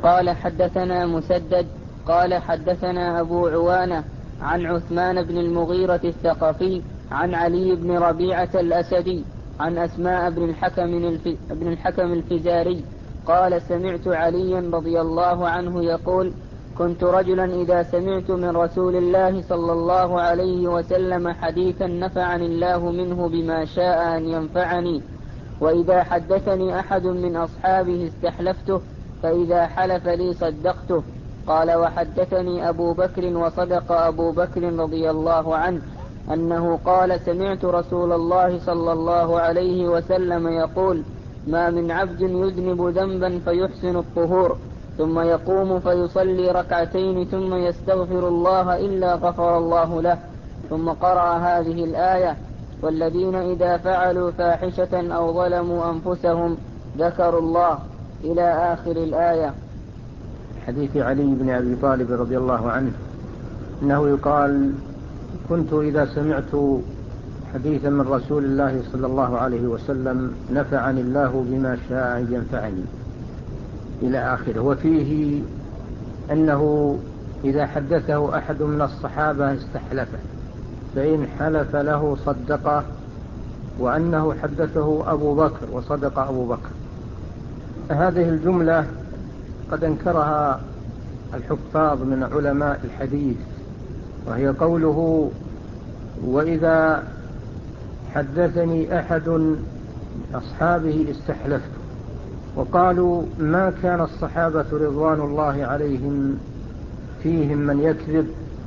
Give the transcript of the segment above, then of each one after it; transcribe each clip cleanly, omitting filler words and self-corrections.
قال حدثنا مسدد قال حدثنا أبو عوانة عن عثمان بن المغيرة الثقفي عن علي بن ربيعة الأسدي عن أسماء بن الحكم الفزاري قال سمعت عليا رضي الله عنه يقول كنت رجلا إذا سمعت من رسول الله صلى الله عليه وسلم حديثا نفعني الله منه بما شاء أن ينفعني، وإذا حدثني أحد من أصحابه استحلفته، فإذا حلف لي صدقته. قال وحدثني أبو بكر وصدق أبو بكر رضي الله عنه أنه قال سمعت رسول الله صلى الله عليه وسلم يقول ما من عبد يذنب ذنبا فيحسن الطهور ثم يقوم فيصلي ركعتين ثم يستغفر الله إلا غفر الله له. ثم قرأ هذه الآية والذين إذا فعلوا فاحشة أو ظلموا أنفسهم ذكروا الله إلى آخر الآية. حديث علي بن أبي طالب رضي الله عنه أنه يقال كنت إذا سمعت حديثا من رسول الله صلى الله عليه وسلم نفعني الله بما شاء أن ينفعني إلى آخره. وفيه أنه إذا حدثه أحد من الصحابة استحلفه، فإن حلف له صدقه، وأنه حدثه أبو بكر وصدق أبو بكر. هذه الجملة قد انكرها الحفاظ من علماء الحديث، وهي قوله وإذا حدثني أحد من أصحابه استحلفته، وقالوا ما كان الصحابة رضوان الله عليهم فيهم من يكذب،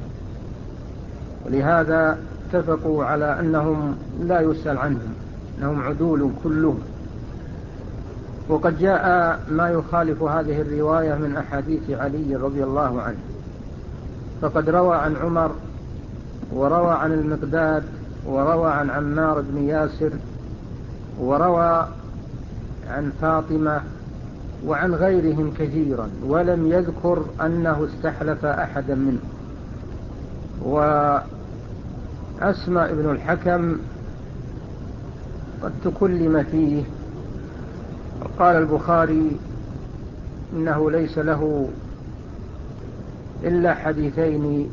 ولهذا اتفقوا على أنهم لا يسأل عنهم، أنهم عدول كلهم. وقد جاء ما يخالف هذه الرواية من أحاديث علي رضي الله عنه، فقد روى عن عمر وروى عن المقداد وروى عن عمار بن ياسر وروى عن فاطمة وعن غيرهم كثيرا، ولم يذكر أنه استحلف أحدا منهم. وأسماء بن الحكم قد تكلم فيه، قال البخاري إنه ليس له إلا حديثين،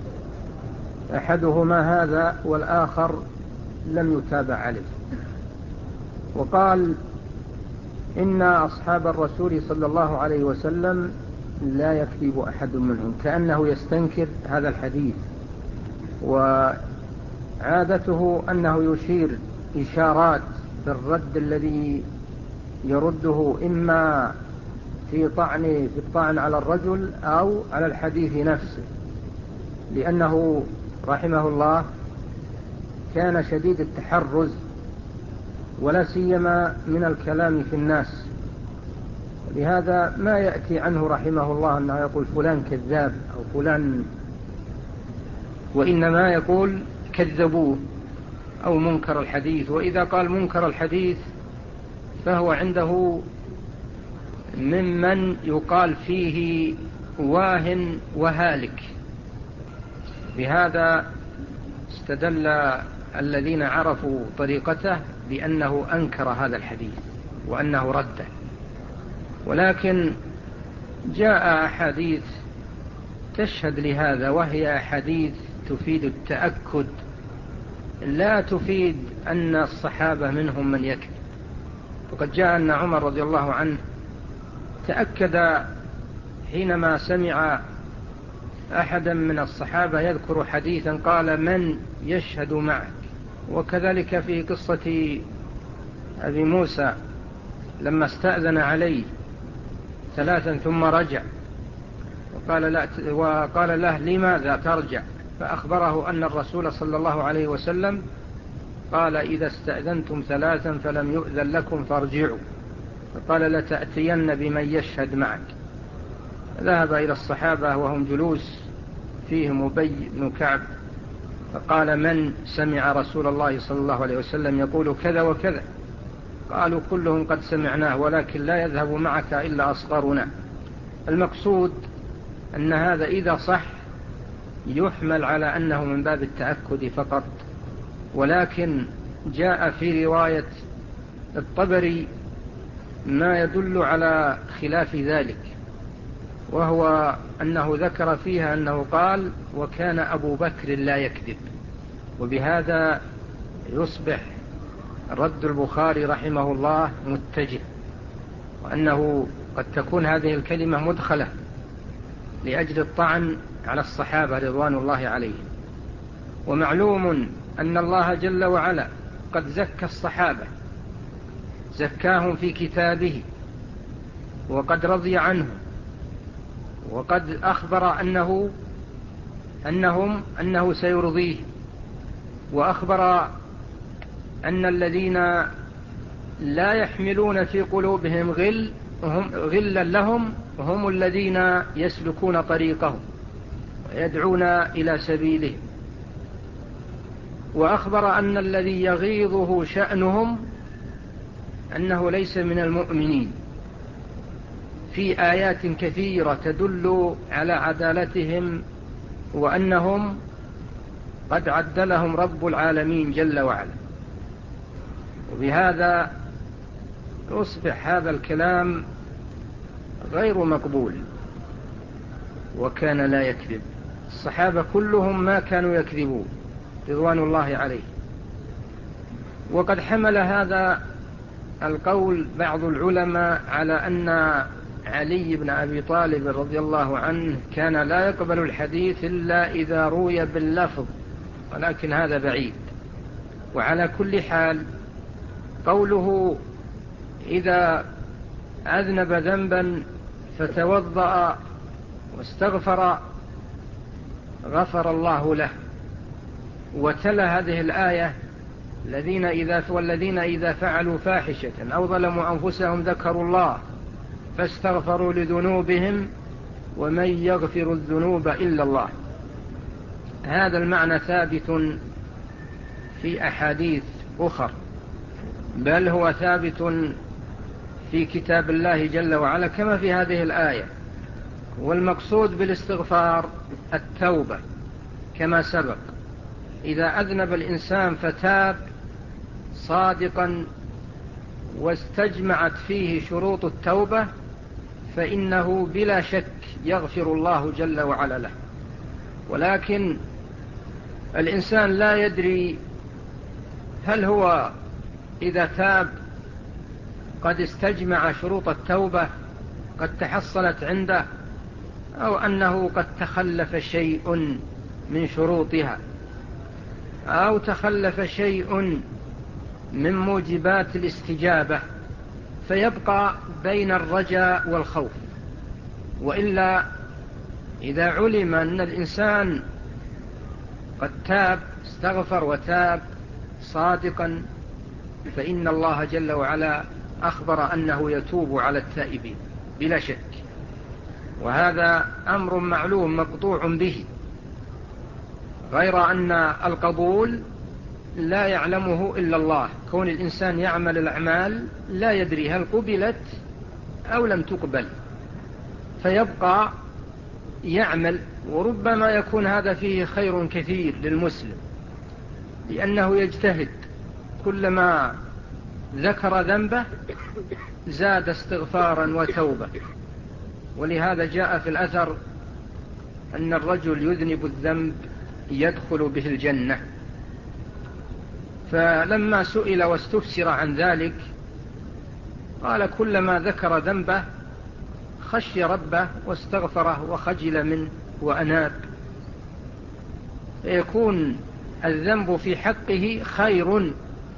أحدهما هذا والآخر لم يتابع عليه. وقال إن أصحاب الرسول صلى الله عليه وسلم لا يكذب أحد منهم، كأنه يستنكر هذا الحديث، وعادته أنه يشير إشارات بالرد الذي يرده إما في الطعن على الرجل أو على الحديث نفسه، لأنه رحمه الله كان شديد التحرز ولا سيما من الكلام في الناس، لهذا ما يأتي عنه رحمه الله أنه يقول فلان كذاب أو فلان، وإنما يقول كذبوه أو منكر الحديث. وإذا قال منكر الحديث فهو عنده ممن يقال فيه واه وهالك. بهذا استدل الذين عرفوا طريقته بأنه أنكر هذا الحديث وأنه رده. ولكن جاء أحاديث تشهد لهذا، وهي أحاديث تفيد التأكد، لا تفيد أن الصحابة منهم من يكذب. وقد جاء أن عمر رضي الله عنه تأكد حينما سمع أحدا من الصحابة يذكر حديثا قال من يشهد معك. وكذلك في قصة أبي موسى لما استأذن عليه 3 ثم رجع وقال له لماذا ترجع، فأخبره أن الرسول صلى الله عليه وسلم قال إذا استأذنتم 3 فلم يؤذن لكم فارجعوا، فقال لتأتين بمن يشهد معك. ذهب إلى الصحابة وهم جلوس فيهم أبي بن كعب، فقال من سمع رسول الله صلى الله عليه وسلم يقول كذا وكذا؟ قالوا كلهم قد سمعناه، ولكن لا يذهب معك إلا أصغرنا. المقصود أن هذا إذا صح يحمل على أنه من باب التأكد فقط، ولكن جاء في رواية الطبري ما يدل على خلاف ذلك، وهو أنه ذكر فيها أنه قال: وكان أبو بكر لا يكذب. وبهذا يصبح رد البخاري رحمه الله متجه، وأنه قد تكون هذه الكلمة مدخلة لأجل الطعن على الصحابة رضوان الله عليهم. ومعلوم أن الله جل وعلا قد زكى الصحابة، زكاهم في كتابه، وقد رضي عنهم، وقد أخبر أنه سيرضيه، وأخبر أن الذين لا يحملون في قلوبهم غلا لهم هم الذين يسلكون طريقهم ويدعون إلى سبيله، وأخبر أن الذي يغيظه شأنهم أنه ليس من المؤمنين، في آيات كثيرة تدل على عدالتهم وأنهم قد عدلهم رب العالمين جل وعلا. وبهذا يصبح هذا الكلام غير مقبول. وكان لا يكذب، الصحابة كلهم ما كانوا يكذبون رضوان الله عليه. وقد حمل هذا القول بعض العلماء على أن علي بن أبي طالب رضي الله عنه كان لا يقبل الحديث إلا إذا روي باللفظ، ولكن هذا بعيد. وعلى كل حال قوله: إذا أذنب ذنبا فتوضأ واستغفر غفر الله له، وتلا هذه الآية: والذين إذا فعلوا فاحشة أو ظلموا أنفسهم ذكروا الله فاستغفروا لذنوبهم ومن يغفر الذنوب إلا الله. هذا المعنى ثابت في أحاديث أخر، بل هو ثابت في كتاب الله جل وعلا كما في هذه الآية. والمقصود بالاستغفار التوبة كما سبق. إذا أذنب الإنسان فتاب صادقا واستجمعت فيه شروط التوبة فإنه بلا شك يغفر الله جل وعلا له. ولكن الإنسان لا يدري هل هو إذا تاب قد استجمع شروط التوبة، قد تحصلت عنده، أو أنه قد تخلف شيء من شروطها، أو تخلف شيء من موجبات الاستجابة، فيبقى بين الرجاء والخوف. وإلا إذا علم أن الإنسان قد تاب، استغفر وتاب صادقا، فإن الله جل وعلا أخبر أنه يتوب على التائبين بلا شك. وهذا أمر معلوم مقطوع به، غير أن القبول لا يعلمه إلا الله. كون الإنسان يعمل الأعمال لا يدري هل قبلت أو لم تقبل، فيبقى يعمل، وربما يكون هذا فيه خير كثير للمسلم، لأنه يجتهد، كلما ذكر ذنبه زاد استغفارا وتوبة. ولهذا جاء في الأثر أن الرجل يذنب الذنب يدخل به الجنة، فلما سئل واستفسر عن ذلك قال: كلما ذكر ذنبه خشي ربه واستغفره وخجل منه وأناب. فيكون الذنب في حقه خير،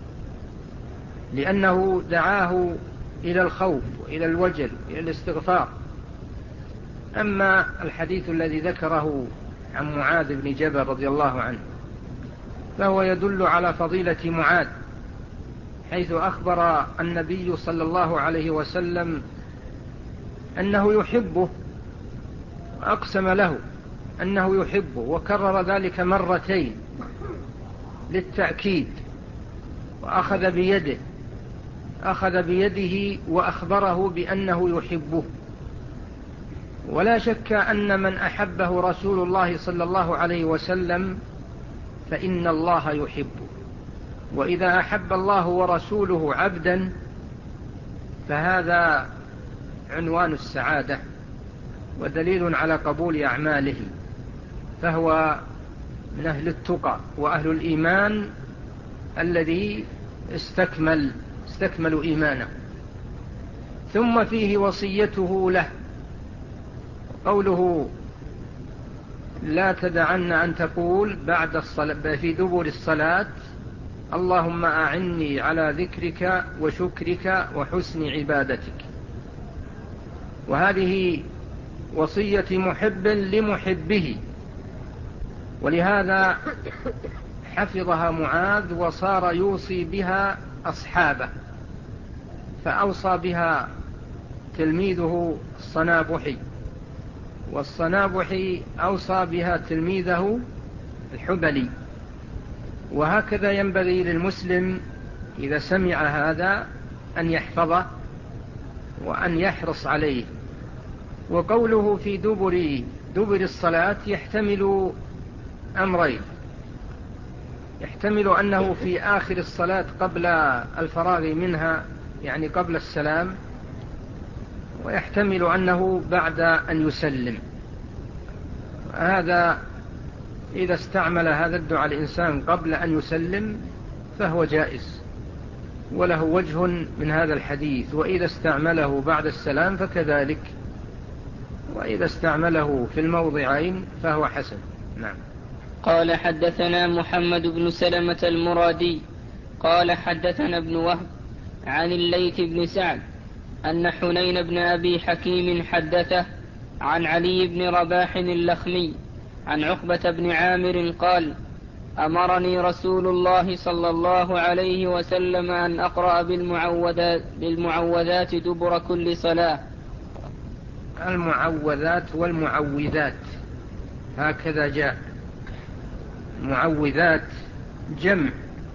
لأنه دعاه إلى الخوف وإلى الوجل وإلى الاستغفار. أما الحديث الذي ذكره عن معاذ بن جبل رضي الله عنه فهو يدل على فضيلة معاذ، حيث أخبر النبي صلى الله عليه وسلم أنه يحبه، أقسم له أنه يحبه، وكرر ذلك مرتين للتأكيد. وأخذ بيده وأخبره بأنه يحبه. ولا شك أن من أحبه رسول الله صلى الله عليه وسلم فإن الله يحبه. وإذا أحب الله ورسوله عبدا فهذا عنوان السعادة، ودليل على قبول أعماله، فهو من أهل التقى وأهل الإيمان الذي استكملوا إيمانه. ثم فيه وصيته له، قوله لا تدعن أن تقول بعد الصلاة في دبر الصلاة اللهم أعني على ذكرك وشكرك وحسن عبادتك. وهذه وصية محب لمحبه، ولهذا حفظها معاذ وصار يوصي بها أصحابه، فأوصى بها تلميذه الصنابحي، والصنابحي أوصى بها تلميذه الحبلي. وهكذا ينبغي للمسلم إذا سمع هذا أن يحفظه وأن يحرص عليه. وقوله في دبر الصلاة يحتمل أمرين: يحتمل أنه في آخر الصلاة قبل الفراغ منها، يعني قبل السلام، ويحتمل أنه بعد أن يسلم. هذا إذا استعمل هذا الدعاء الإنسان قبل أن يسلم فهو جائز وله وجه من هذا الحديث، وإذا استعمله بعد السلام فكذلك، وإذا استعمله في الموضعين فهو حسن. نعم. قال حدثنا محمد بن سلمة المرادي قال حدثنا ابن وهب عن الليث بن سعد أن حنين بن أبي حكيم حدثه عن علي بن رباح اللخمي عن عقبة بن عامر قال: أمرني رسول الله صلى الله عليه وسلم أن أقرأ بالمعوذات دبر كل صلاة. المعوذات والمعوذات هكذا جاء. معوذات جمع،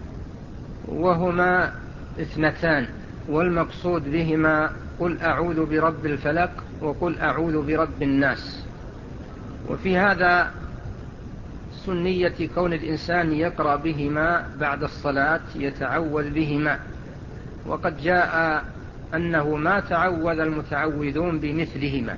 وهما اثنتان، والمقصود بهما قل أعوذ برب الفلق وقل أعوذ برب الناس. وفي هذا سنية كون الإنسان يقرأ بهما بعد الصلاة، يتعوذ بهما، وقد جاء أنه ما تعوذ المتعوذون بمثلهما.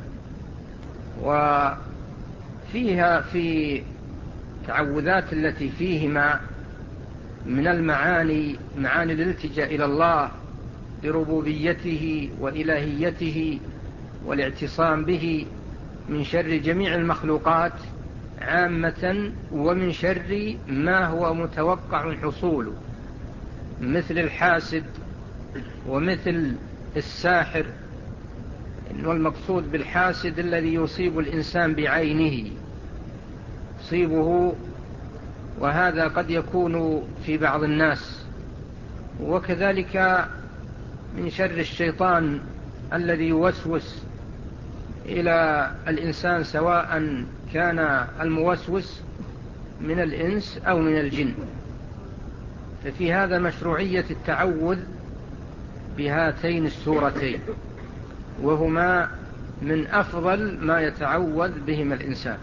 وفيها في التعوذات التي فيهما من المعاني معاني الالتجاء إلى الله بربوبيته وإلهيته والاعتصام به من شر جميع المخلوقات عامة، ومن شر ما هو متوقع حصوله مثل الحاسد ومثل الساحر. والمقصود بالحاسد الذي يصيب الإنسان بعينه، يصيبه، وهذا قد يكون في بعض الناس. وكذلك من شر الشيطان الذي يوسوس إلى الإنسان، سواء كان الموسوس من الإنس أو من الجن. ففي هذا مشروعية التعوذ بهاتين السورتين، وهما من أفضل ما يتعوذ بهما الإنسان.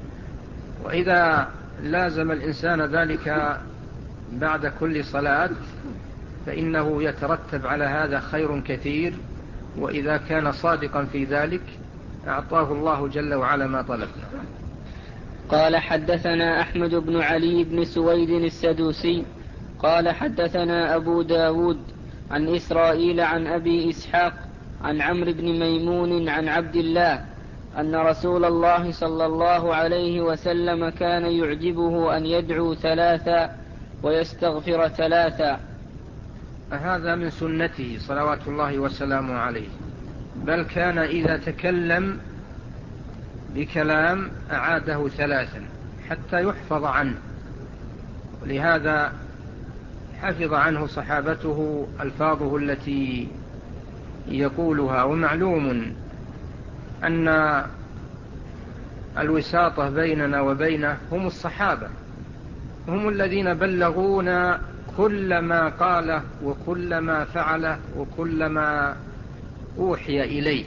وإذا لازم الإنسان ذلك بعد كل صلاة فإنه يترتب على هذا خير كثير، وإذا كان صادقا في ذلك أعطاه الله جل وعلا ما طلب. قال حدثنا أحمد بن علي بن سويد السدوسي قال حدثنا أبو داود عن إسرائيل عن أبي إسحاق عن عمرو بن ميمون عن عبد الله أن رسول الله صلى الله عليه وسلم كان يعجبه أن يدعو ثلاثا ويستغفر ثلاثا. هذا من سنته صلوات الله وسلامه عليه، بل كان إذا تكلم بكلام أعاده ثلاثا حتى يحفظ عنه، ولهذا حفظ عنه صحابته ألفاظه التي يقولها. ومعلوم أن الوساطة بيننا وبينه هم الصحابة، هم الذين بلغونا كل ما قاله وكل ما فعله وكل ما أوحي إليه.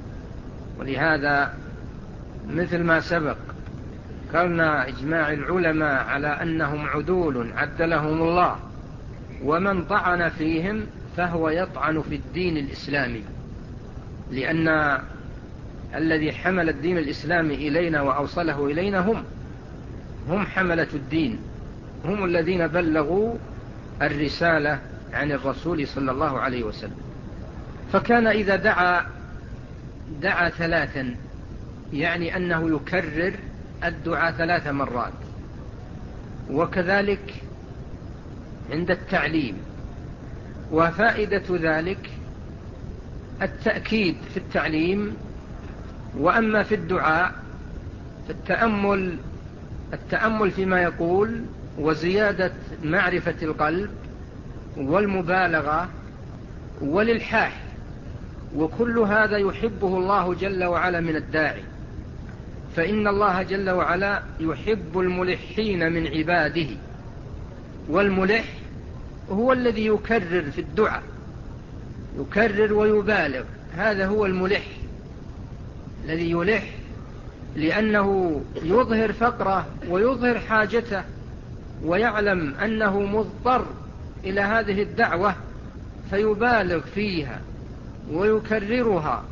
ولهذا مثل ما سبق قالنا إجماع العلماء على أنهم عدول عدلهم الله، ومن طعن فيهم فهو يطعن في الدين الإسلامي، لأن الذي حمل الدين الإسلامي إلينا وأوصله إلينا هم حملة الدين، هم الذين بلغوا الرسالة عن الرسول صلى الله عليه وسلم. فكان إذا دعا 3 يعني أنه يكرر الدعاء 3 مرات، وكذلك عند التعليم. وفائدة ذلك التأكيد في التعليم. وأما في الدعاء التأمل فيما يقول، وزيادة معرفة القلب، والمبالغة، والإلحاح، وكل هذا يحبه الله جل وعلا من الداعي. فإن الله جل وعلا يحب الملحين من عباده، والملح هو الذي يكرر في الدعاء، يكرر ويبالغ. هذا هو الملح الذي يلح، لأنه يظهر فقره ويظهر حاجته، ويعلم أنه مضطر إلى هذه الدعوة، فيبالغ فيها ويكررها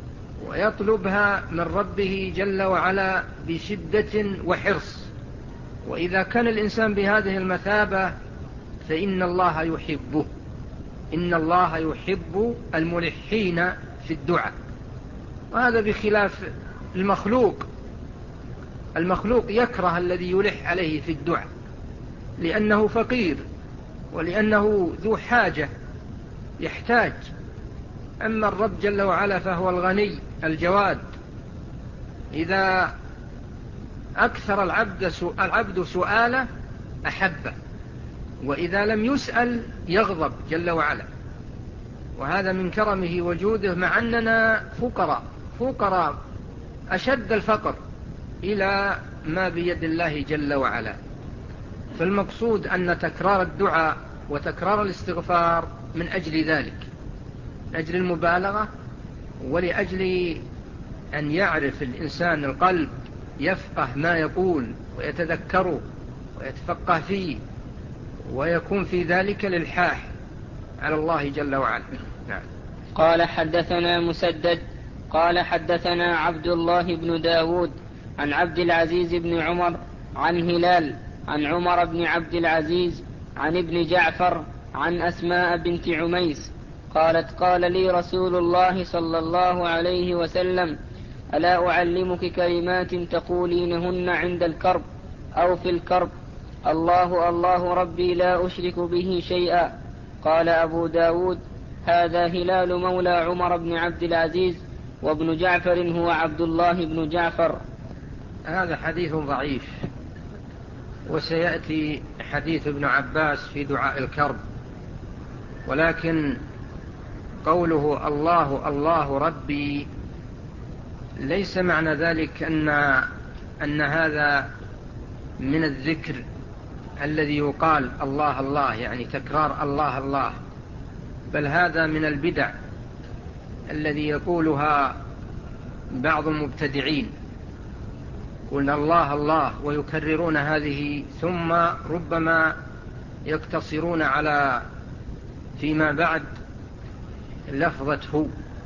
ويطلبها من ربه جل وعلا بشدة وحرص. وإذا كان الإنسان بهذه المثابة فإن الله يحبه. إن الله يحب الملحين في الدعاء. وهذا بخلاف المخلوق. المخلوق يكره الذي يلح عليه في الدعاء، لأنه فقير ولأنه ذو حاجة يحتاج. أما الرب جل وعلا فهو الغني الجواد. إذا أكثر العبد سؤاله أحبه، وإذا لم يسأل يغضب جل وعلا. وهذا من كرمه وجوده، مع أننا فقراء أشد الفقر إلى ما بيد الله جل وعلا. فالمقصود أن تكرار الدعاء وتكرار الاستغفار من أجل ذلك، من أجل المبالغة، ولأجل أن يعرف الإنسان القلب، يفقه ما يقول ويتذكره ويتفقه فيه، ويكون في ذلك الإلحاح على الله جل وعلا. نعم. قال حدثنا مسدد قال حدثنا عبد الله بن داود عن عبد العزيز بن عمر عن هلال عن عمر بن عبد العزيز عن ابن جعفر عن أسماء بنت عميس قالت قال لي رسول الله صلى الله عليه وسلم ألا أعلمك كلمات تقولينهن عند الكرب أو في الكرب؟ الله الله ربي لا أشرك به شيئا. قال أبو داود هذا هلال مولى عمر بن عبد العزيز، وابن جعفر هو عبد الله بن جعفر. هذا حديث ضعيف، وسيأتي حديث ابن عباس في دعاء الكرب. ولكن قوله الله الله ربي ليس معنى ذلك أن هذا من الذكر الذي يقال الله الله، يعني تكرار الله الله، بل هذا من البدع الذي يقولها بعض المبتدعين، قلنا الله الله ويكررون هذه، ثم ربما يقتصرون على فيما بعد لفظة هو،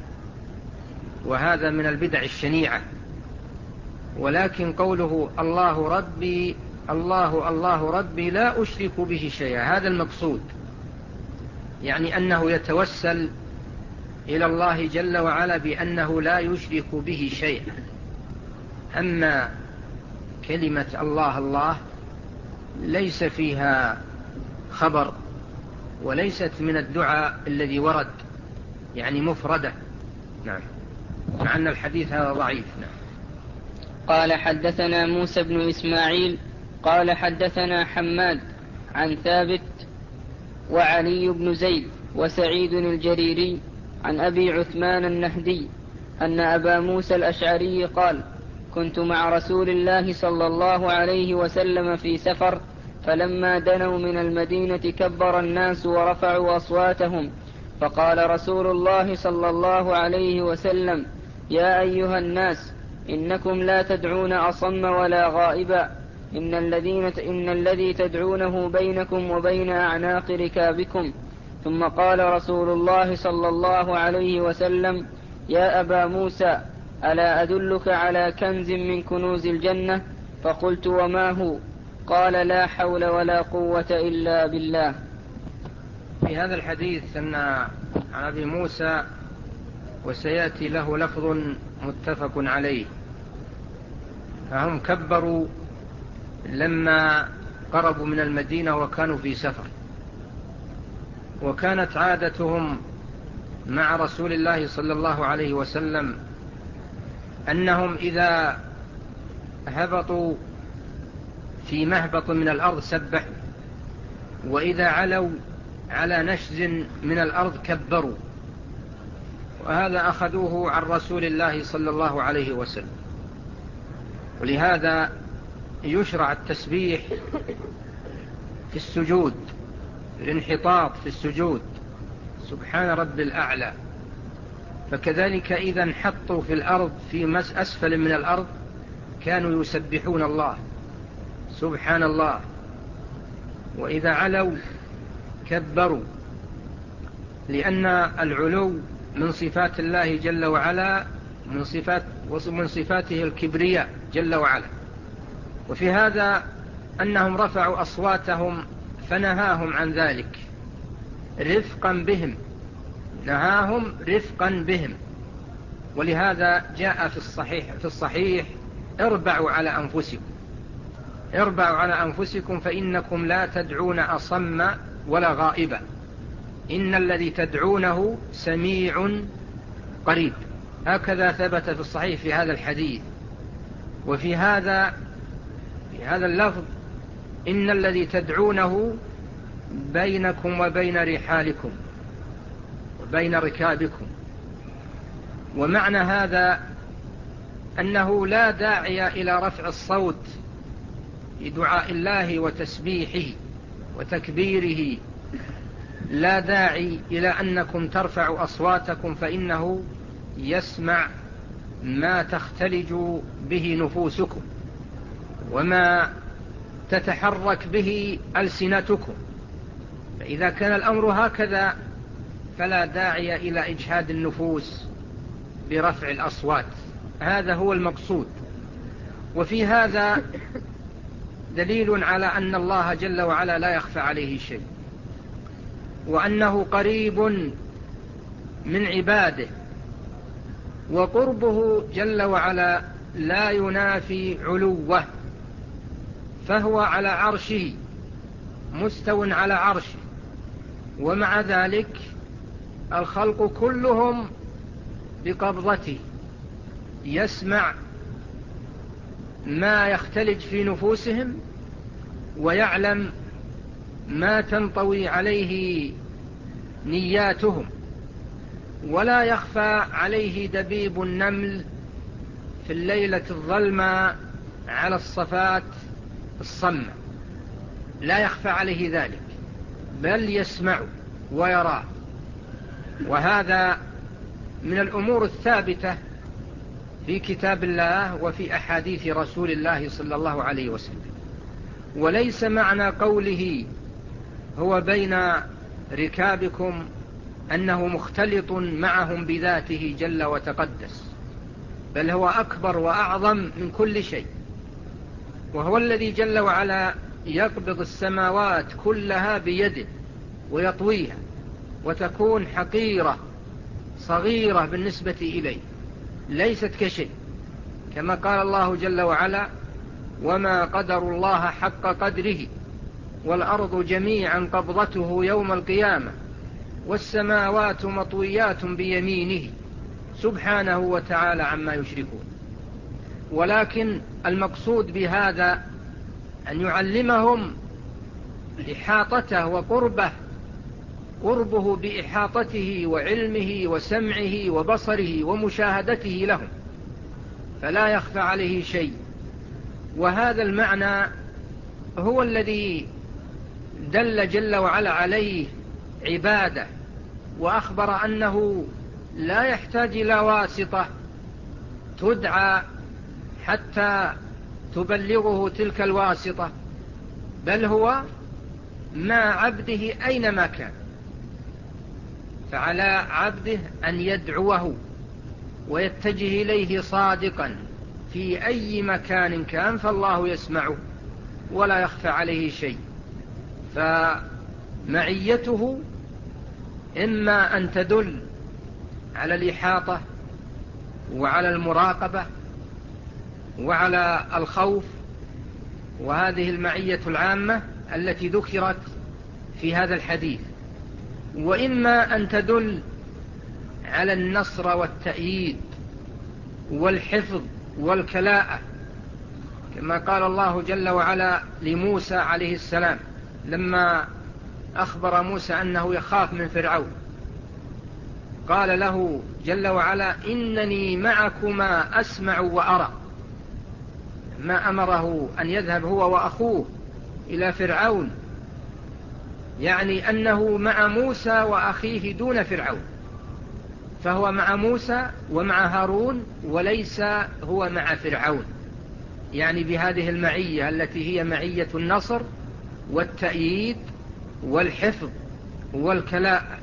وهذا من البدع الشنيعة. ولكن قوله الله ربي الله الله ربي لا أشرك به شيئا، هذا المقصود، يعني أنه يتوسل إلى الله جل وعلا بأنه لا يشرك به شيئا. أما كلمة الله الله ليس فيها خبر، وليست من الدعاء الذي ورد، يعني مفردة. نعم. مع أن الحديث هذا ضعيف. نعم. قال حدثنا موسى بن إسماعيل قال حدثنا حماد عن ثابت وعلي بن زيد وسعيد الجريري عن أبي عثمان النهدي أن أبا موسى الأشعري قال كنت مع رسول الله صلى الله عليه وسلم في سفر، فلما دنوا من المدينة كبر الناس ورفعوا أصواتهم، فقال رسول الله صلى الله عليه وسلم يا أيها الناس إنكم لا تدعون أصم ولا غائبا، إن الذي تدعونه بينكم وبين أعناق ركابكم. ثم قال رسول الله صلى الله عليه وسلم يا أبا موسى ألا أدلك على كنز من كنوز الجنة؟ فقلت وما هو؟ قال لا حول ولا قوة إلا بالله. في هذا الحديث أن عن أبي موسى وسيأتي له لفظ متفق عليه، فهم كبروا لما قربوا من المدينة وكانوا في سفر، وكانت عادتهم مع رسول الله صلى الله عليه وسلم أنهم إذا هبطوا في مهبط من الأرض سبحوا، وإذا علوا على نشز من الأرض كبروا، وهذا أخذوه عن رسول الله صلى الله عليه وسلم. ولهذا يشرع التسبيح في السجود، الانحطاط في السجود، سبحان رب الأعلى. فكذلك إذا انحطوا في الأرض في أسفل من الأرض كانوا يسبحون الله سبحان الله، وإذا علوا كبروا، لأن العلو من صفات الله جل وعلا، من صفاته الكبرياء جل وعلا. وفي هذا أنهم رفعوا أصواتهم فنهاهم عن ذلك رفقا بهم، نهاهم رفقا بهم. ولهذا جاء في الصحيح اربعوا على أنفسكم فإنكم لا تدعون أصم ولا غائبا، إن الذي تدعونه سميع قريب. هكذا ثبت في الصحيح في هذا الحديث. وفي هذا اللفظ إن الذي تدعونه بينكم وبين رحالكم وبين ركابكم. ومعنى هذا أنه لا داعي إلى رفع الصوت بدعاء الله وتسبيحه وتكبيره، لا داعي إلى أنكم ترفعوا أصواتكم، فإنه يسمع ما تختلج به نفوسكم وما تتحرك به ألسنتكم. فإذا كان الأمر هكذا فلا داعي إلى إجهاد النفوس برفع الأصوات، هذا هو المقصود. وفي هذا دليل على أن الله جل وعلا لا يخفى عليه شيء، وأنه قريب من عباده، وقربه جل وعلا لا ينافي علوه، فهو على عرشه مستو على عرشه، ومع ذلك الخلق كلهم بقبضته، يسمع ما يختلج في نفوسهم ويعلم ما تنطوي عليه نياتهم، ولا يخفى عليه دبيب النمل في الليلة الظلمة على الصفات الصمة، لا يخفى عليه ذلك، بل يسمع ويراه. وهذا من الأمور الثابتة في كتاب الله وفي أحاديث رسول الله صلى الله عليه وسلم. وليس معنى قوله هو بين ركابكم أنه مختلط معهم بذاته جل وتقدس، بل هو أكبر وأعظم من كل شيء، وهو الذي جل وعلا يقبض السماوات كلها بيده ويطويها وتكون حقيرة صغيرة بالنسبة إليه، ليست كشيء، كما قال الله جل وعلا وما قدر الله حق قدره والأرض جميعا قبضته يوم القيامة والسماوات مطويات بيمينه سبحانه وتعالى عما يشركون. ولكن المقصود بهذا أن يعلمهم إحاطته وقربه، قربه بإحاطته وعلمه وسمعه وبصره ومشاهدته لهم، فلا يخفى عليه شيء. وهذا المعنى هو الذي دل جل وعلا عليه عباده، وأخبر أنه لا يحتاج إلى واسطة تدعى حتى تبلغه تلك الواسطة، بل هو مع عبده أينما كان، فعلى عبده أن يدعوه ويتجه إليه صادقا في أي مكان كان فالله يسمعه ولا يخفى عليه شيء. فمعيته إما أن تدل على الإحاطة وعلى المراقبة وعلى الخوف، وهذه المعية العامة التي ذكرت في هذا الحديث، وإما أن تدل على النصر والتأييد والحفظ والكلاءة، كما قال الله جل وعلا لموسى عليه السلام لما أخبر موسى أنه يخاف من فرعون، قال له جل وعلا إنني معكما أسمع وأرى. ما أمره أن يذهب هو وأخوه إلى فرعون، يعني أنه مع موسى وأخيه دون فرعون، فهو مع موسى ومع هارون وليس هو مع فرعون، يعني بهذه المعية التي هي معية النصر والتأييد والحفظ والكلاء.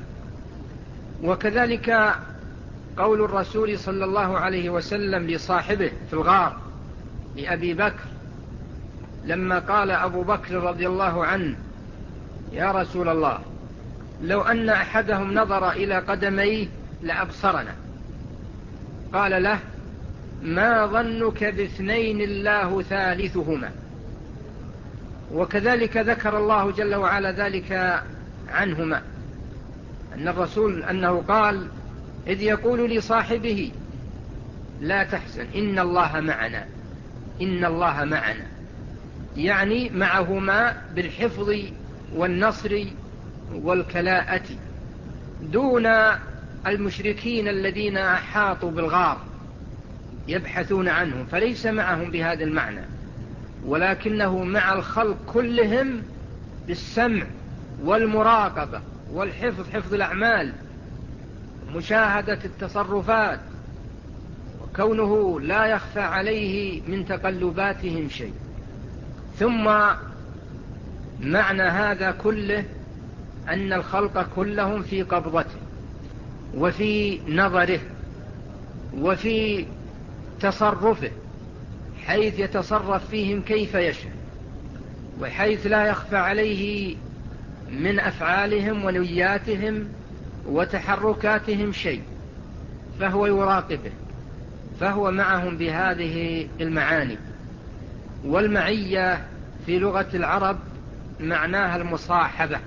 وكذلك قول الرسول صلى الله عليه وسلم لصاحبه في الغار لأبي بكر لما قال أبو بكر رضي الله عنه يا رسول الله لو أن أحدهم نظر إلى قدميه لأبصرنا، قال له ما ظنك باثنين الله ثالثهما. وكذلك ذكر الله جل وعلا ذلك عنهما، أن الرسول أنه قال إذ يقول لصاحبه لا تحزن إن الله معنا، إن الله معنا، يعني معهما بالحفظ والنصر والكلاءة دون المشركين الذين أحاطوا بالغار يبحثون عنهم، فليس معهم بهذا المعنى، ولكنه مع الخلق كلهم بالسمع والمراقبة والحفظ، حفظ الأعمال، مشاهدة التصرفات، وكونه لا يخفى عليه من تقلباتهم شيء. ثم معنى هذا كله أن الخلق كلهم في قبضته وفي نظره وفي تصرفه، حيث يتصرف فيهم كيف يشاء، وحيث لا يخفى عليه من أفعالهم ونياتهم وتحركاتهم شيء، فهو يراقبه، فهو معهم بهذه المعاني. والمعية في لغة العرب معناها المصاحبة،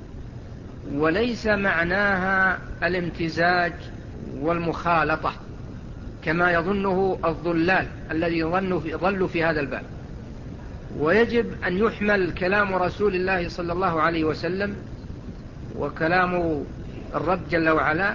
وليس معناها الامتزاج والمخالطة كما يظنه الضلال الذي ظلوا في هذا الباب. ويجب أن يحمل كلام رسول الله صلى الله عليه وسلم وكلام الرب جل وعلا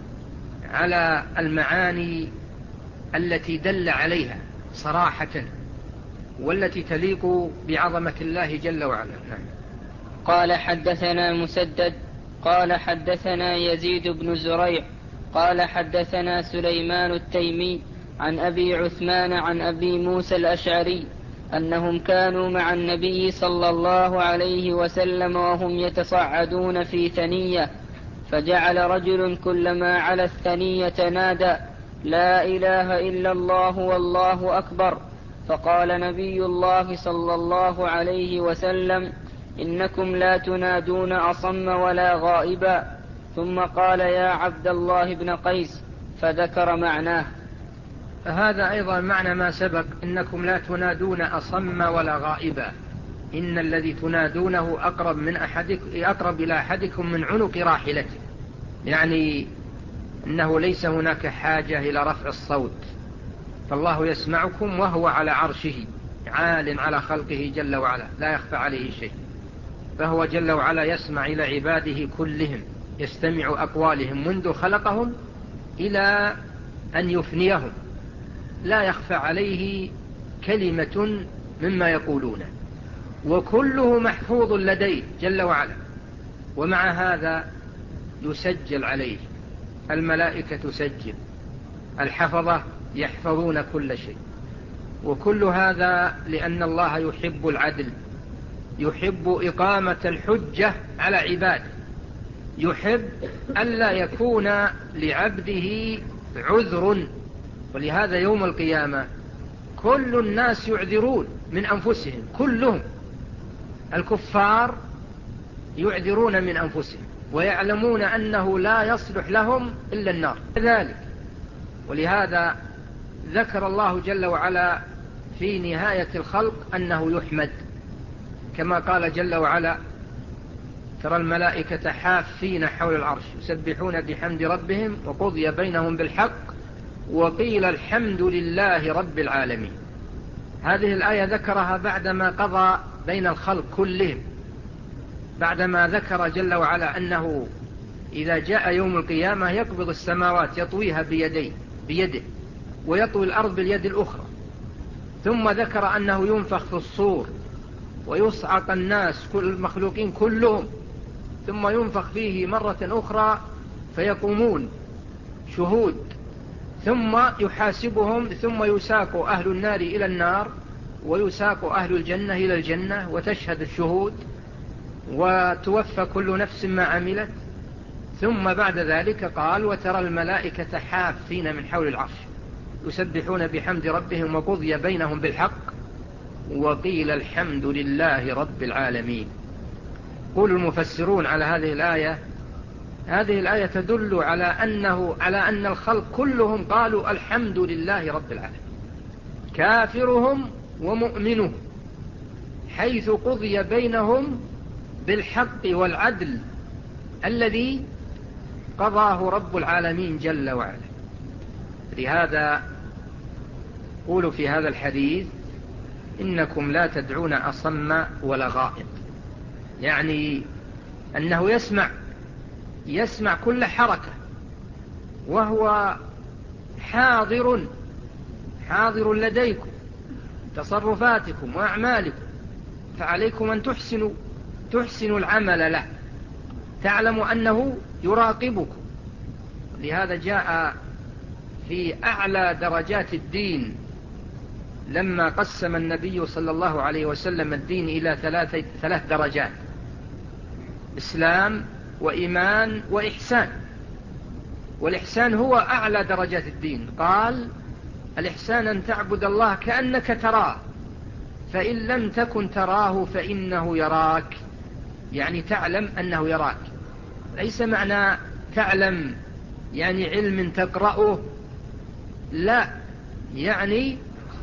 على المعاني التي دل عليها صراحة والتي تليق بعظمة الله جل وعلا. نعم. قال حدثنا مسدد قال حدثنا يزيد بن زريع قال حدثنا سليمان التيمي عن أبي عثمان عن أبي موسى الأشعري أنهم كانوا مع النبي صلى الله عليه وسلم وهم يتصعدون في ثنية، فجعل رجل كلما على الثنية نادى لا إله إلا الله والله أكبر، فقال نبي الله صلى الله عليه وسلم إنكم لا تنادون أصم ولا غائبا، ثم قال يا عبد الله بن قيس، فذكر معناه. هذا أيضا معنى ما سبق، إنكم لا تنادون أصم ولا غائبا، إن الذي تنادونه أقرب إلى أحدكم من عنق راحلته، يعني إنه ليس هناك حاجة إلى رفع الصوت، فالله يسمعكم وهو على عرشه عال على خلقه جل وعلا لا يخفى عليه شيء، فهو جل وعلا يسمع إلى عباده كلهم، يستمع أقوالهم منذ خلقهم إلى أن يفنيهم، لا يخفى عليه كلمة مما يقولونه، وكله محفوظ لديه جل وعلا. ومع هذا يسجل عليه، الملائكة تسجل، الحفظة يحفظون كل شيء، وكل هذا لأن الله يحب العدل، يحب إقامة الحجة على عباده، يحب ألا يكون لعبده عذر ولهذا يوم القيامة كل الناس يعذرون من أنفسهم، كلهم. الكفار يعذرون من أنفسهم ويعلمون أنه لا يصلح لهم إلا النار كذلك. ولهذا ذكر الله جل وعلا في نهاية الخلق أنه يحمد، كما قال جل وعلا: ترى الملائكة حافين حول العرش يسبحون بحمد ربهم وقضي بينهم بالحق وقيل الحمد لله رب العالمين. هذه الآية ذكرها بعدما قضى بين الخلق كلهم، بعدما ذكر جل وعلا أنه إذا جاء يوم القيامة يقبض السماوات يطويها بيده ويطوي الأرض باليد الأخرى، ثم ذكر أنه ينفخ في الصور ويصعق الناس كل المخلوقين كلهم، ثم ينفخ فيه مرة أخرى فيقومون شهود، ثم يحاسبهم، ثم يساق أهل النار إلى النار ويساق أهل الجنة إلى الجنة، وتشهد الشهود وتوفى كل نفس ما عملت. ثم بعد ذلك قال: وترى الملائكة حافين من حول العرش يسبحون بحمد ربهم وقضي بينهم بالحق وقيل الحمد لله رب العالمين. قول المفسرون على هذه الآية تدل على أن الخلق كلهم قالوا الحمد لله رب العالمين، كافرهم ومؤمنهم، حيث قضي بينهم بالحق والعدل الذي قضاه رب العالمين جل وعلا. لهذا قولوا في هذا الحديث: إنكم لا تدعون أصم ولا غائب، يعني أنه يسمع كل حركة، وهو حاضر لديكم تصرفاتكم وأعمالكم، فعليكم أن تحسنوا العمل له، تعلموا أنه يراقبكم. لهذا جاء في أعلى درجات الدين لما قسم النبي صلى الله عليه وسلم الدين إلى ثلاث درجات: إسلام وإيمان وإحسان. والإحسان هو أعلى درجات الدين. قال: الإحسان أن تعبد الله كأنك تراه فإن لم تكن تراه فإنه يراك، يعني تعلم أنه يراك. ليس معنى تعلم يعني علم تقرأه، لا، يعني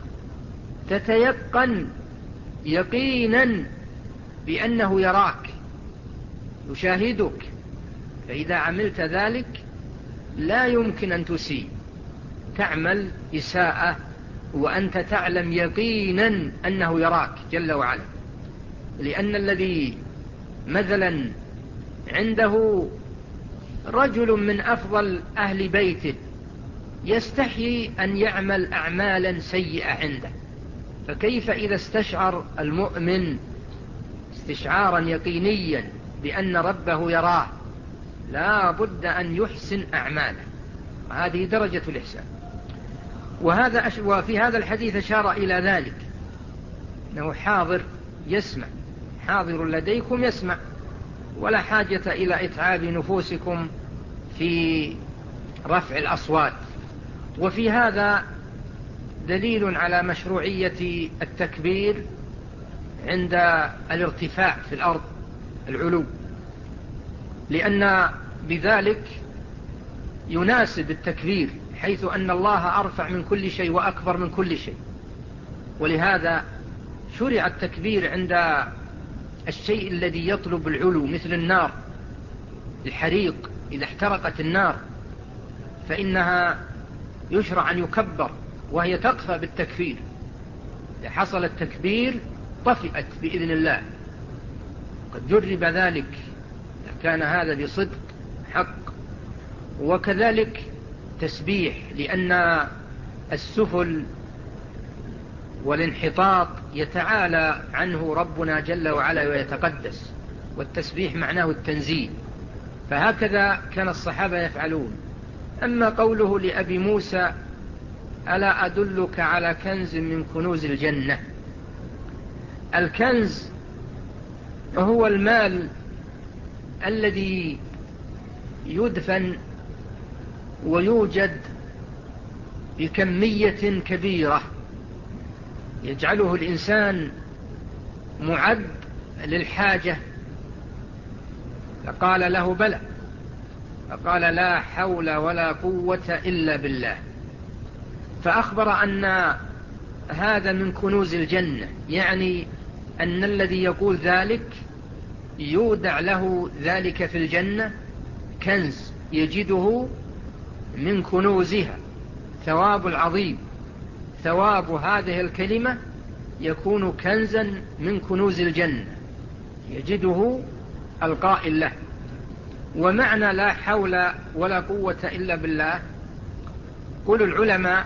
تتيقن يقينا بأنه يراك يشاهدك، فإذا عملت ذلك لا يمكن أن تسيء، تعمل إساءة وأنت تعلم يقينا أنه يراك جل وعلا. لأن الذي مثلا عنده رجل من أفضل أهل بيته يستحيي أن يعمل أعمالا سيئة عنده، فكيف إذا استشعر المؤمن استشعارا يقينيا بأن ربه يراه؟ لا بد أن يحسن أعماله، وهذه درجة الإحسان. وفي هذا الحديث أشار إلى ذلك، أنه حاضر يسمع، حاضر لديكم يسمع، ولا حاجة إلى إتعاب نفوسكم في رفع الأصوات. وفي هذا دليل على مشروعية التكبير عند الارتفاع في الأرض، العلو، لأن بذلك يناسب التكبير، حيث أن الله أرفع من كل شيء وأكبر من كل شيء. ولهذا شرع التكبير عند الشيء الذي يطلب العلو، مثل النار، الحريق إذا احترقت النار فإنها يشرع أن يكبر، وهي تطفى بالتكبير. إذا حصل التكبير طفئت بإذن الله، قد جرب ذلك، كان هذا بصدق حق. وكذلك تسبيح، لأن السفل والانحطاط يتعالى عنه ربنا جل وعلا ويتقدس، والتسبيح معناه التنزيه، فهكذا كان الصحابة يفعلون. أما قوله لأبي موسى: ألا أدلك على كنز من كنوز الجنة؟ الكنز هو المال الذي يدفن ويوجد بكمية كبيرة يجعله الإنسان معد للحاجة، فقال له بلى، فقال لا حول ولا قوة إلا بالله. فأخبر أن هذا من كنوز الجنة، يعني أن الذي يقول ذلك يودع له ذلك في الجنة كنز يجده من كنوزها، ثواب العظيم، ثواب هذه الكلمة يكون كنزا من كنوز الجنة يجده القائل له. ومعنى لا حول ولا قوة إلا بالله، قول العلماء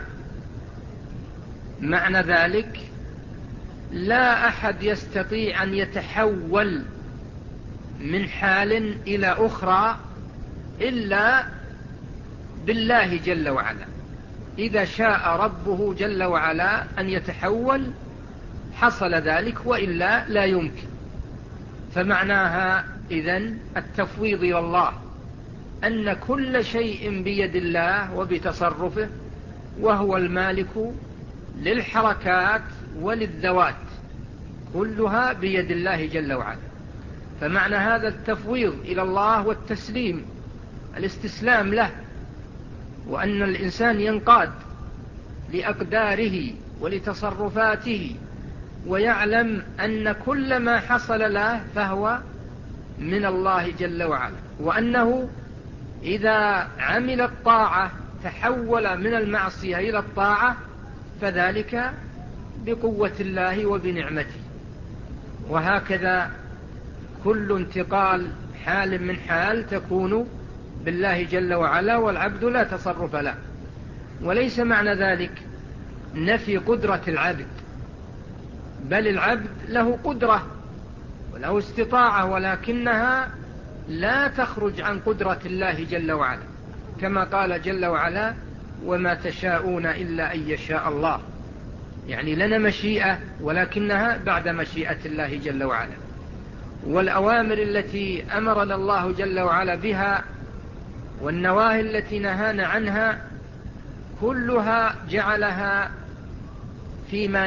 معنى ذلك لا أحد يستطيع أن يتحول من حال إلى أخرى إلا بالله جل وعلا. إذا شاء ربه جل وعلا أن يتحول حصل ذلك، وإلا لا يمكن. فمعناها إذن التفويض إلى الله، أن كل شيء بيد الله وبتصرفه، وهو المالك للحركات وللذوات، كلها بيد الله جل وعلا. فمعنى هذا التفويض إلى الله والتسليم، الاستسلام له، وأن الإنسان ينقاد لأقداره ولتصرفاته، ويعلم أن كل ما حصل له فهو من الله جل وعلا، وأنه إذا عمل الطاعة تحول من المعصية إلى الطاعة فذلك بقوة الله وبنعمته. وهكذا كل انتقال حال من حال تكون بالله جل وعلا، والعبد لا تصرف له. وليس معنى ذلك نفي قدرة العبد، بل العبد له قدرة وله استطاعة، ولكنها لا تخرج عن قدرة الله جل وعلا، كما قال جل وعلا وما تشاءون إلا أن يشاء الله. يعني لنا مشيئة، ولكنها بعد مشيئة الله جل وعلا. والأوامر التي أمرنا الله جل وعلا بها والنواهي التي نهانا عنها كلها جعلها فيما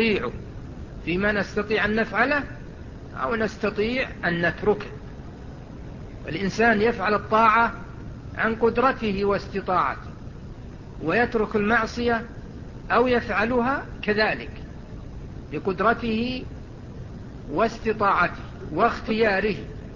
نستطيع أن نفعله أو نستطيع أن نتركه. الإنسان يفعل الطاعة عن قدرته واستطاعته، ويترك المعصية أو يفعلها كذلك بقدرته واستطاعته واختياره.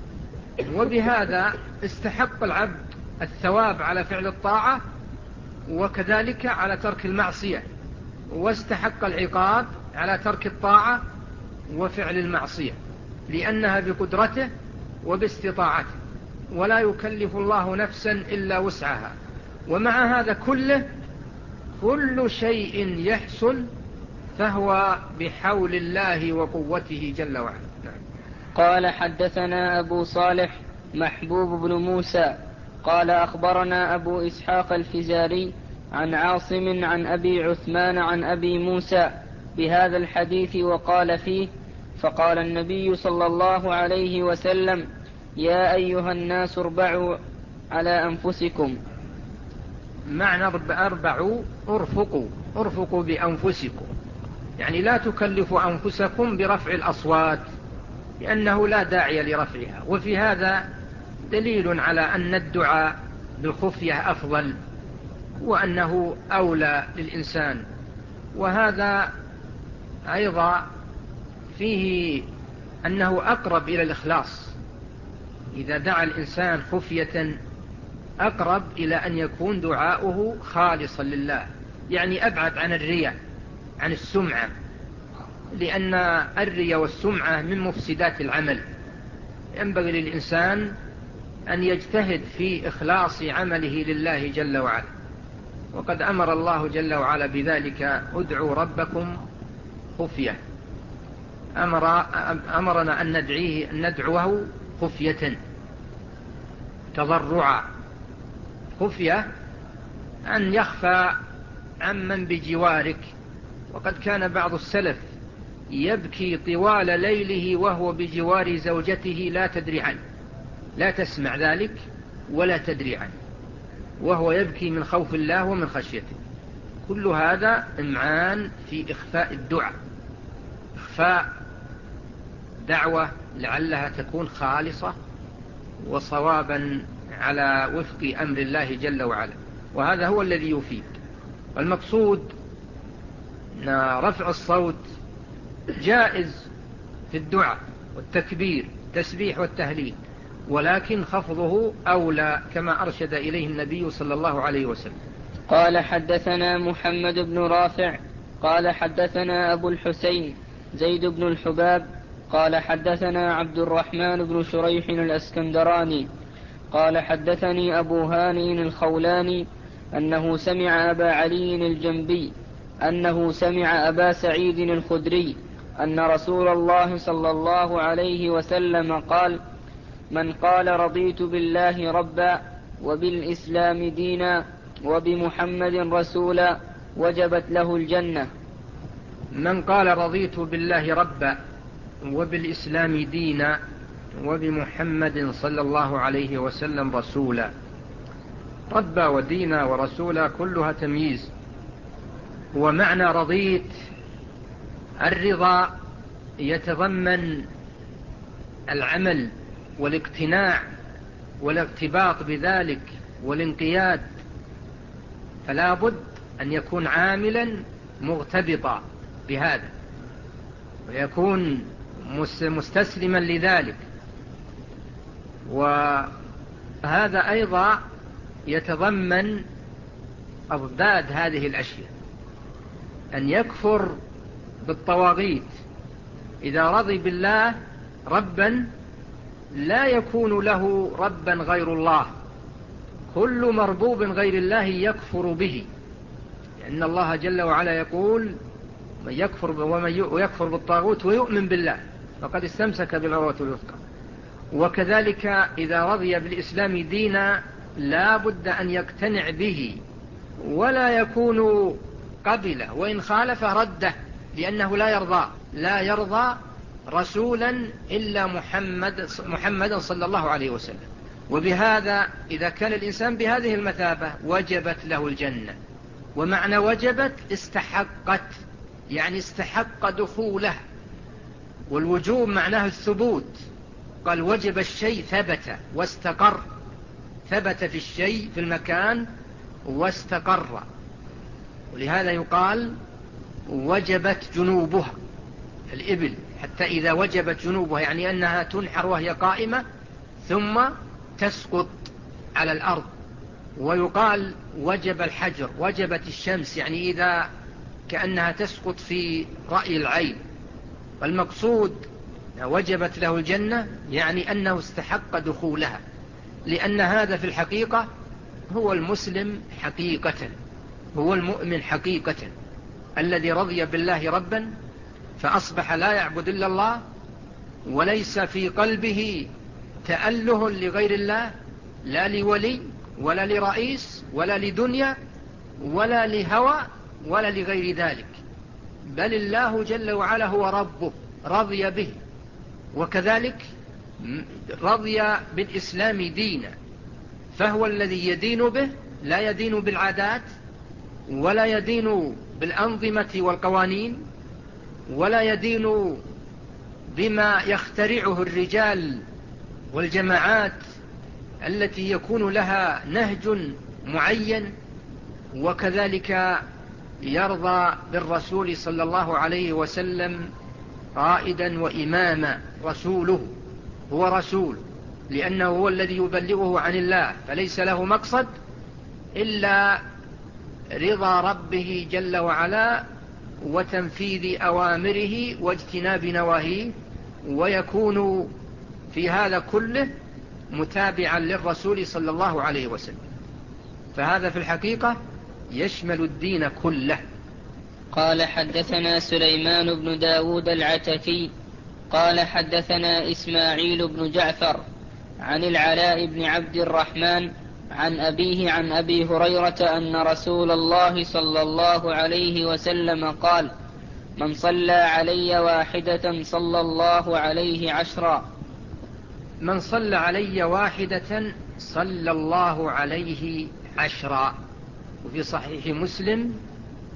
وبهذا استحق العبد الثواب على فعل الطاعة، وكذلك على ترك المعصية، واستحق العقاب على ترك الطاعة وفعل المعصية، لأنها بقدرته وباستطاعته، ولا يكلف الله نفسا إلا وسعها. ومع هذا كله كل شيء يحصل فهو بحول الله وقوته جل وعلا. قال حدثنا أبو صالح محبوب بن موسى قال أخبرنا أبو إسحاق الفزاري عن عاصم عن أبي عثمان عن أبي موسى بهذا الحديث وقال فيه فقال النبي صلى الله عليه وسلم يا أيها الناس اربعوا على أنفسكم. معنى أربعوا ارفقوا بأنفسكم، يعني لا تكلفوا أنفسكم برفع الأصوات لأنه لا داعي لرفعها. وفي هذا دليل على أن الدعاء بالخفية أفضل، وأنه أولى للإنسان. وهذا أيضا فيه أنه أقرب إلى الإخلاص، إذا دعا الإنسان خفية أقرب إلى أن يكون دعاؤه خالصا لله، يعني أبعد عن الرياء، عن السمعة، لأن الرياء والسمعة من مفسدات العمل. ينبغي للإنسان أن يجتهد في إخلاص عمله لله جل وعلا، وقد أمر الله جل وعلا بذلك ادعوا ربكم خفية. أمرنا أن ندعوه خفية تضرعا. خفية أن يخفى عمن بجوارك. وقد كان بعض السلف يبكي طوال ليله وهو بجوار زوجته لا تدري عنه، لا تسمع ذلك ولا تدري عنه، وهو يبكي من خوف الله ومن خشيته. كل هذا إمعان في إخفاء الدعاء، إخفاء دعوة لعلها تكون خالصة وصوابا على وفق أمر الله جل وعلا، وهذا هو الذي يفيد. والمقصود أن رفع الصوت جائز في الدعاء والتكبير التسبيح والتهليل، ولكن خفضه أولى كما أرشد إليه النبي صلى الله عليه وسلم. قال حدثنا محمد بن رافع قال حدثنا أبو الحسين زيد بن الحباب قال حدثنا عبد الرحمن بن شريح الأسكندراني قال حدثني أبو هانئ الخولاني أنه سمع أبا علي الجنبي أنه سمع أبا سعيد الخدري أن رسول الله صلى الله عليه وسلم قال: من قال رضيت بالله ربا وبالإسلام دينا وبمحمد رسولا وجبت له الجنة. من قال رضيت بالله ربا وبالإسلام دينا وبمحمد صلى الله عليه وسلم رسولا، ربا ودينا ورسولا كلها تمييز. ومعنى رضيت الرضا يتضمن العمل والاقتناع والارتباط بذلك والانقياد، فلا بد أن يكون عاملا مغتبطا بهذا ويكون مستسلما لذلك. وهذا أيضا يتضمن أضداد هذه الأشياء، أن يكفر بالطواغيت. إذا رضي بالله ربا لا يكون له ربا غير الله، كل مربوب غير الله يكفر به، لأن الله جل وعلا يقول: من يكفر بالطاغوت ويؤمن بالله فقد استمسك بالعروة الوثقى. وكذلك إذا رضي بالإسلام دينا لا بد أن يقتنع به ولا يكون قبله، وإن خالف رده، لأنه لا يرضى رسولا إلا محمد صلى الله عليه وسلم. وبهذا إذا كان الإنسان بهذه المثابة وجبت له الجنة. ومعنى وجبت استحقت، يعني استحق دخوله، والوجوب معناه الثبوت. قال وجب الشيء ثبت واستقر، ثبت في الشيء في المكان واستقر. ولهذا يقال وجبت جنوبها الإبل، حتى إذا وجبت جنوبها يعني أنها تنحر وهي قائمة ثم تسقط على الأرض. ويقال وجب الحجر، وجبت الشمس، يعني إذا كأنها تسقط في رأي العين. والمقصود وجبت له الجنة يعني أنه استحق دخولها، لأن هذا في الحقيقة هو المسلم حقيقة، هو المؤمن حقيقة، الذي رضي بالله ربا فأصبح لا يعبد إلا الله، وليس في قلبه تأله لغير الله، لا لولي ولا لرئيس ولا لدنيا ولا لهوى ولا لغير ذلك، بل الله جل وعلا هو ربه، رضي به. وكذلك رضي بالإسلام دينا، فهو الذي يدين به، لا يدين بالعادات ولا يدين بالأنظمة والقوانين ولا يدين بما يخترعه الرجال والجماعات التي يكون لها نهج معين. وكذلك يرضى بالرسول صلى الله عليه وسلم قائدا وإماما، رسوله هو رسول، لأنه هو الذي يبلغه عن الله، فليس له مقصد إلا رضا ربه جل وعلا وتنفيذ أوامره واجتناب نواهيه، ويكون في هذا كله متابعا للرسول صلى الله عليه وسلم. فهذا في الحقيقة يشمل الدين كله. قال حدثنا سليمان بن داود العتكي قال حدثنا إسماعيل بن جعفر عن العلاء بن عبد الرحمن عن أبيه عن أبي هريرة أن رسول الله صلى الله عليه وسلم قال: من صلى علي واحدة صلى الله عليه 10. من صلى علي واحدة صلى الله عليه 10. وفي صحيح مسلم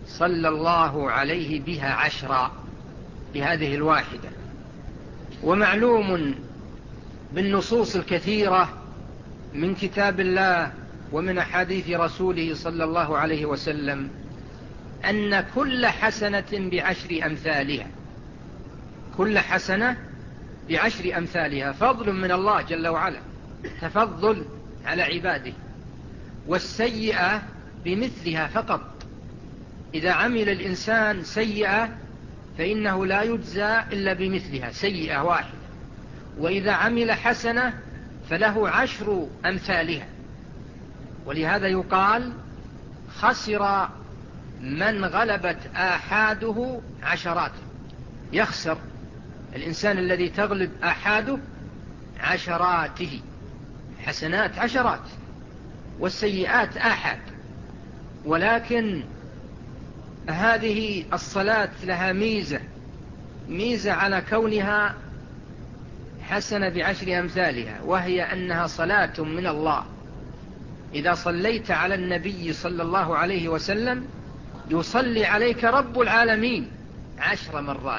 صلى الله عليه بها 10 بهذه الواحدة. ومعلوم بالنصوص الكثيرة من كتاب الله ومن أحاديث رسوله صلى الله عليه وسلم أن كل حسنة ب10 أمثالها، كل حسنة ب10 أمثالها، فضل من الله جل وعلا، تفضل على عباده. والسيئة بمثلها فقط، إذا عمل الإنسان سيئة فإنه لا يجزى إلا بمثلها، سيئة واحدة. وإذا عمل حسنة فله 10 أمثالها. ولهذا يقال خسر من غلبت آحاده عشراته، يخسر الإنسان الذي تغلب آحاده عشراته، حسنات عشرات والسيئات آحاد. ولكن هذه الصلاة لها ميزة على كونها حسنة ب10 أمثالها، وهي أنها صلاة من الله. إذا صليت على النبي صلى الله عليه وسلم يصلي عليك رب العالمين 10 مرات،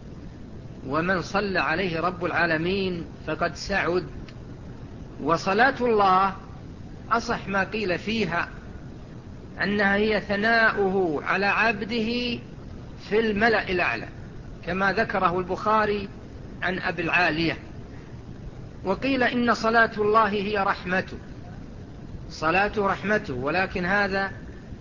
ومن صلى عليه رب العالمين فقد سعد. وصلاة الله أصح ما قيل فيها أنها هي ثناؤه على عبده في الملأ الأعلى، كما ذكره البخاري عن أبي العالية. وقيل إن صلاة الله هي رحمته، صلاة رحمته، ولكن هذا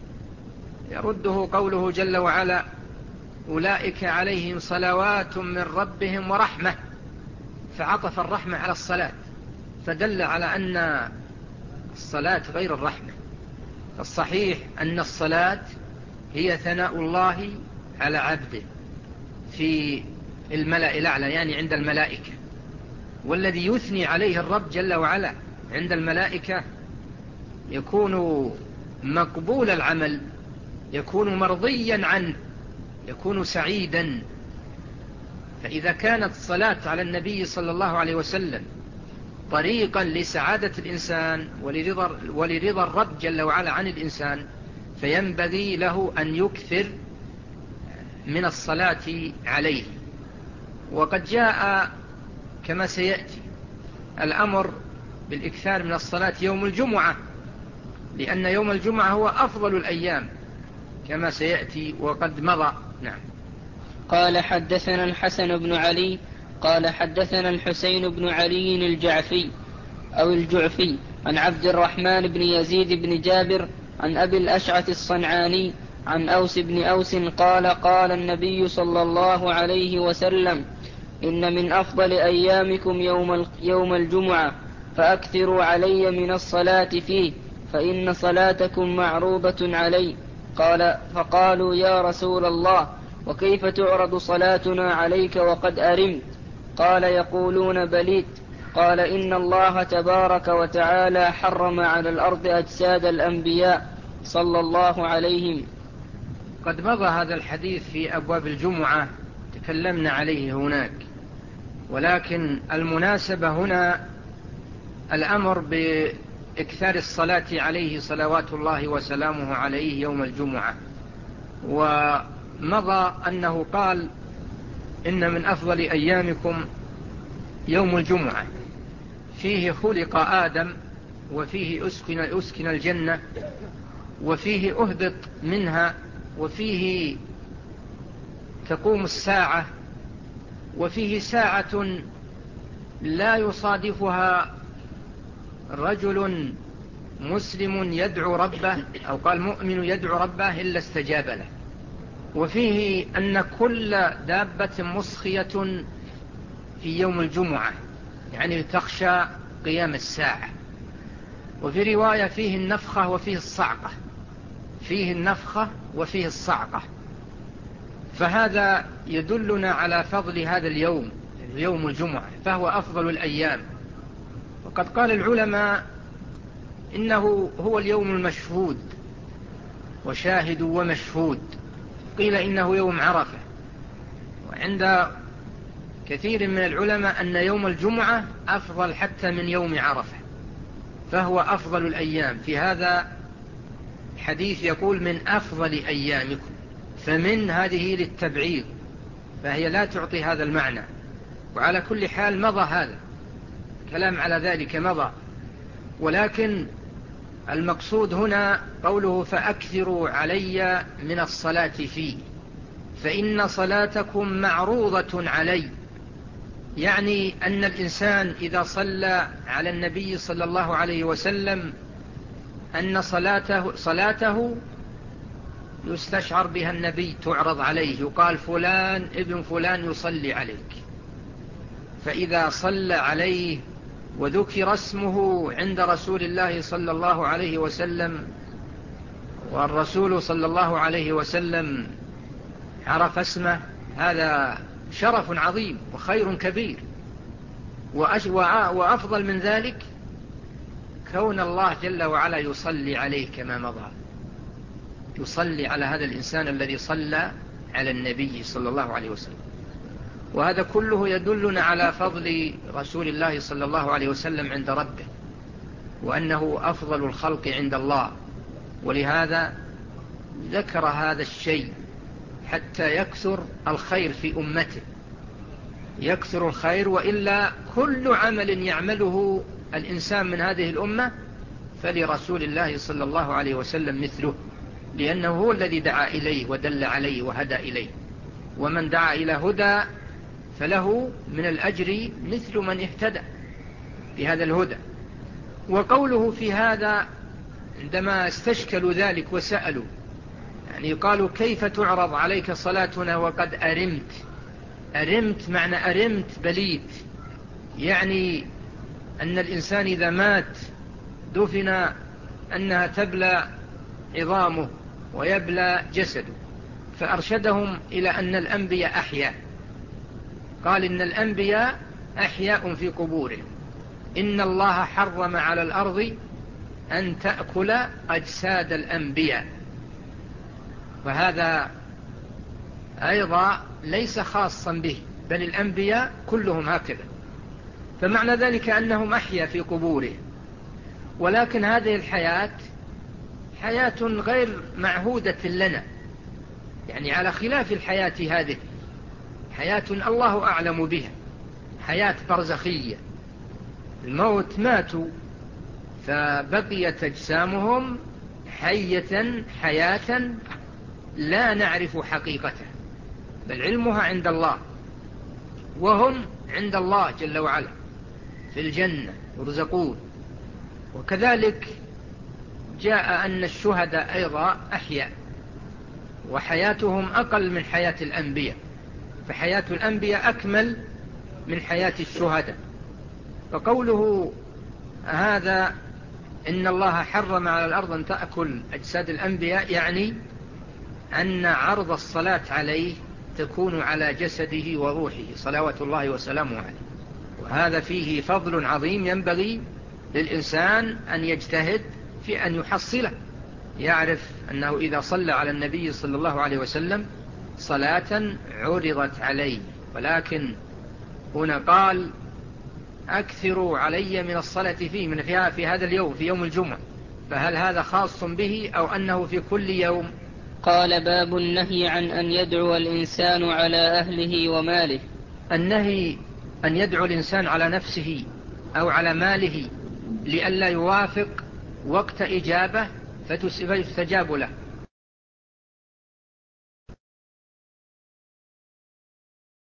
يرده قوله جل وعلا أولئك عليهم صلوات من ربهم ورحمة، فعطف الرحمة على الصلاة، فدل على أن الصلاة غير الرحمة. الصحيح أن الصلاة هي ثناء الله على عبده في الملأ الأعلى، يعني عند الملائكة. والذي يثني عليه الرب جل وعلا عند الملائكة يكون مقبول العمل، يكون مرضيا عنه، يكون سعيدا. فإذا كانت الصلاة على النبي صلى الله عليه وسلم طريقا لسعادة الإنسان ولرضا الرب جل وعلا عن الإنسان، فينبغي له أن يكثر من الصلاة عليه. وقد جاء كما سيأتي الأمر بالإكثار من الصلاة يوم الجمعة، لأن يوم الجمعة هو أفضل الأيام كما سيأتي وقد مضى. نعم. قال حدثنا الحسن بن علي قال حدثنا الحسين بن علي الجعفي أو الجعفي عن عبد الرحمن بن يزيد بن جابر عن أبي الأشعث الصنعاني عن أوس بن أوس قال قال النبي صلى الله عليه وسلم إن من أفضل أيامكم يوم الجمعة، فأكثروا علي من الصلاة فيه، فإن صلاتكم معروضة علي. فقالوا يا رسول الله وكيف تعرض صلاتنا عليك وقد أرمت؟ قال يقولون بليت. قال إن الله تبارك وتعالى حرم على الأرض أجساد الأنبياء صلى الله عليهم. قد مضى هذا الحديث في أبواب الجمعة، تكلمنا عليه هناك، ولكن المناسبة هنا الأمر بإكثار الصلاة عليه صلوات الله وسلامه عليه يوم الجمعة. ومضى أنه قال إن من أفضل أيامكم يوم الجمعة، فيه خلق آدم، وفيه أسكن الجنة، وفيه أهبط منها، وفيه تقوم الساعة، وفيه ساعة لا يصادفها رجل مسلم يدعو ربه، أو قال مؤمن يدعو ربه إلا استجاب له. وفيه أن كل دابة مصخية في يوم الجمعة، يعني تخشى قيام الساعة. وفي رواية فيه النفخة وفيه الصعقة، فيه النفخة وفيه الصعقة. فهذا يدلنا على فضل هذا اليوم، يوم الجمعة، فهو أفضل الأيام. وقد قال العلماء إنه هو اليوم المشهود، وشاهد ومشهود. قيل إنه يوم عرفة، وعند كثير من العلماء أن يوم الجمعة أفضل حتى من يوم عرفة، فهو أفضل الأيام. في هذا الحديث يقول من أفضل أيامكم، فمن هذه للتبعيض، فهي لا تعطي هذا المعنى. وعلى كل حال مضى هذا كلام على ذلك مضى، ولكن المقصود هنا قوله فأكثروا علي من الصلاة فيه، فإن صلاتكم معروضة علي، يعني أن الإنسان إذا صلى على النبي صلى الله عليه وسلم أن صلاته يستشعر بها النبي، تعرض عليه، يقال فلان ابن فلان يصلي عليك. فإذا صلى عليه وذكر اسمه عند رسول الله صلى الله عليه وسلم، والرسول صلى الله عليه وسلم عرف اسمه، هذا شرف عظيم وخير كبير. وأفضل من ذلك كون الله جل وعلا يصلي عليه كما مضى، يصلي على هذا الإنسان الذي صلى على النبي صلى الله عليه وسلم. وهذا كله يدلنا على فضل رسول الله صلى الله عليه وسلم عند ربه، وأنه أفضل الخلق عند الله، ولهذا ذكر هذا الشيء حتى يكثر الخير في أمته، يكثر الخير. وإلا كل عمل يعمله الإنسان من هذه الأمة فلرسول الله صلى الله عليه وسلم مثله، لأنه هو الذي دعا إليه ودل عليه وهدى إليه، ومن دعا إلى هدى فله من الأجر مثل من اهتدى بهذا الهدى. وقوله في هذا عندما استشكلوا ذلك وسألوا، يعني قالوا كيف تعرض عليك صلاتنا وقد أرمت. أرمت معنى أرمت بليت، يعني أن الإنسان إذا مات دفن أنها تبلى عظامه ويبلى جسده. فأرشدهم إلى أن الأنبياء أحياء، قال إن الأنبياء أحياء في قبورهم، إن الله حرم على الأرض أن تأكل أجساد الأنبياء. وهذا أيضا ليس خاصا به، بل الأنبياء كلهم هكذا. فمعنى ذلك أنهم أحيا في قبورهم، ولكن هذه الحياة حياة غير معهودة لنا، يعني على خلاف الحياة هذه، حياة الله أعلم بها، حياة برزخية. الموت ماتوا فبقيت أجسامهم حية حياة لا نعرف حقيقتها، بل علمها عند الله، وهم عند الله جل وعلا في الجنة يرزقون. وكذلك جاء أن الشهداء أيضا أحياء، وحياتهم أقل من حياة الأنبياء، فحياة الأنبياء أكمل من حياة الشهداء. فقوله هذا إن الله حرم على الأرض أن تأكل أجساد الأنبياء، يعني أن عرض الصلاة عليه تكون على جسده وروحه صلوات الله وسلامه عليه. وهذا فيه فضل عظيم ينبغي للإنسان أن يجتهد في أن يحصله، يعرف أنه إذا صلى على النبي صلى الله عليه وسلم صلاة عرضت عليه. ولكن هنا قال أكثروا علي من الصلاة فيه، من في هذا اليوم، في يوم الجمعة، فهل هذا خاص به أو أنه في كل يوم؟ قال باب النهي عن أن يدعو الإنسان على أهله وماله. النهي أن يدعو الإنسان على نفسه أو على ماله لئلا يوافق وقت إجابة فيستجاب له،